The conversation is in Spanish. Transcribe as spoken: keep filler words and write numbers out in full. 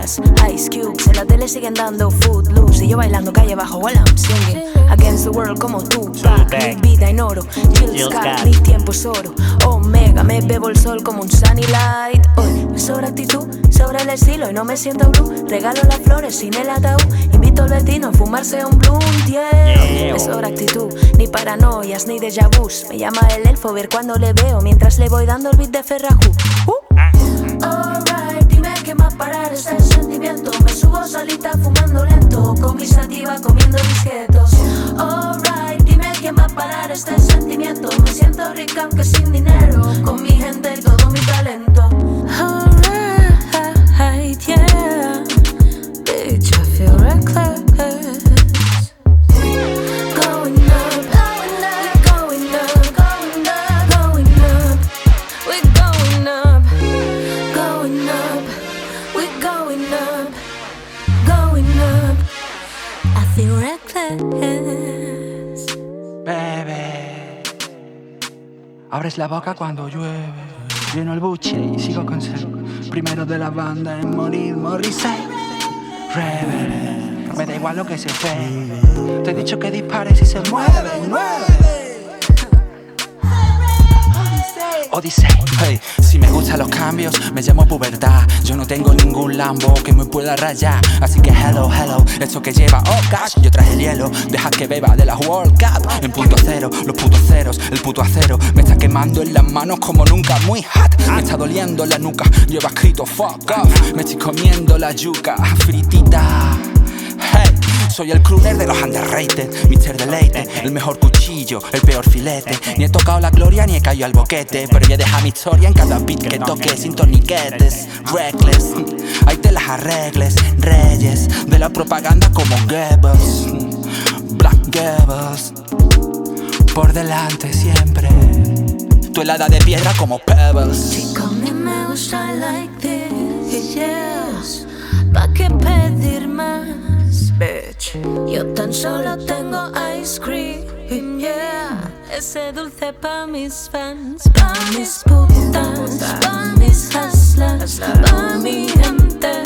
Gas, Ice Cubes, en la tele siguen dando Footloose y yo bailando calle abajo while I'm singing Against the World como tú, mi vida en oro, Jill Scott, mi tiempo es oro, Omega, me bebo el sol como un sunny light. Hoy me sobra actitud, sobra el estilo y no me siento blue. Regalo las flores sin el ataúd, invito al vecino a fumarse un blunt, yeah. Me sobra actitud, ni paranoias ni déjà vus. Me llama el elfo ver cuando le veo mientras le voy dando el beat de Ferrajú. uh. Alright, dime qué más parar este sentimiento. Me subo solita fumando lento, con mi sativa comiendo disquetos. Alright, dime quién va a parar este sentimiento. Me siento rica aunque sin dinero, con mi gente y todo mi talento. Alright, yeah, bitch, I feel reckless. Going up, going up, going up, going up, going up. We're going up, going up, we're going up, going up. I feel reckless. Bebé, abres la boca cuando llueve. Lleno el buche y sigo con ser primero de la banda en morir, Morrissey. Rebel, me da igual lo que se ve. Te he dicho que dispares y se mueve, mueve. Odyssey, hey, si me gustan los cambios, me llamo pubertad. Yo no tengo ningún Lambo que me pueda rayar. Así que hello, hello, esto que lleva, oh gosh. Yo traje el hielo, deja que beba de la World Cup. En punto cero, los putos ceros, el puto acero me está quemando en las manos como nunca, muy hot. Me está doliendo la nuca, lleva escrito fuck off. Me estoy comiendo la yuca fritita. Hey, soy el crooner de los underrated, mister Deleite, el mejor cuchillo, el peor filete. Ni he tocado la gloria ni he caído al boquete, pero voy a dejar mi historia en cada beat que toque sin torniquetes. Reckless, ahí te las arregles. Reyes de la propaganda como Goebbels, Black Goebbels, por delante siempre. Tu helada de piedra como Pebbles. Chico, a mí me gusta like this, yes. ¿Pa' qué pedir más? Bitch. Yo tan solo tengo ice cream, yeah. Ese dulce pa' mis fans, pa' mis putas, pa' mis hustlers, pa' mi gente.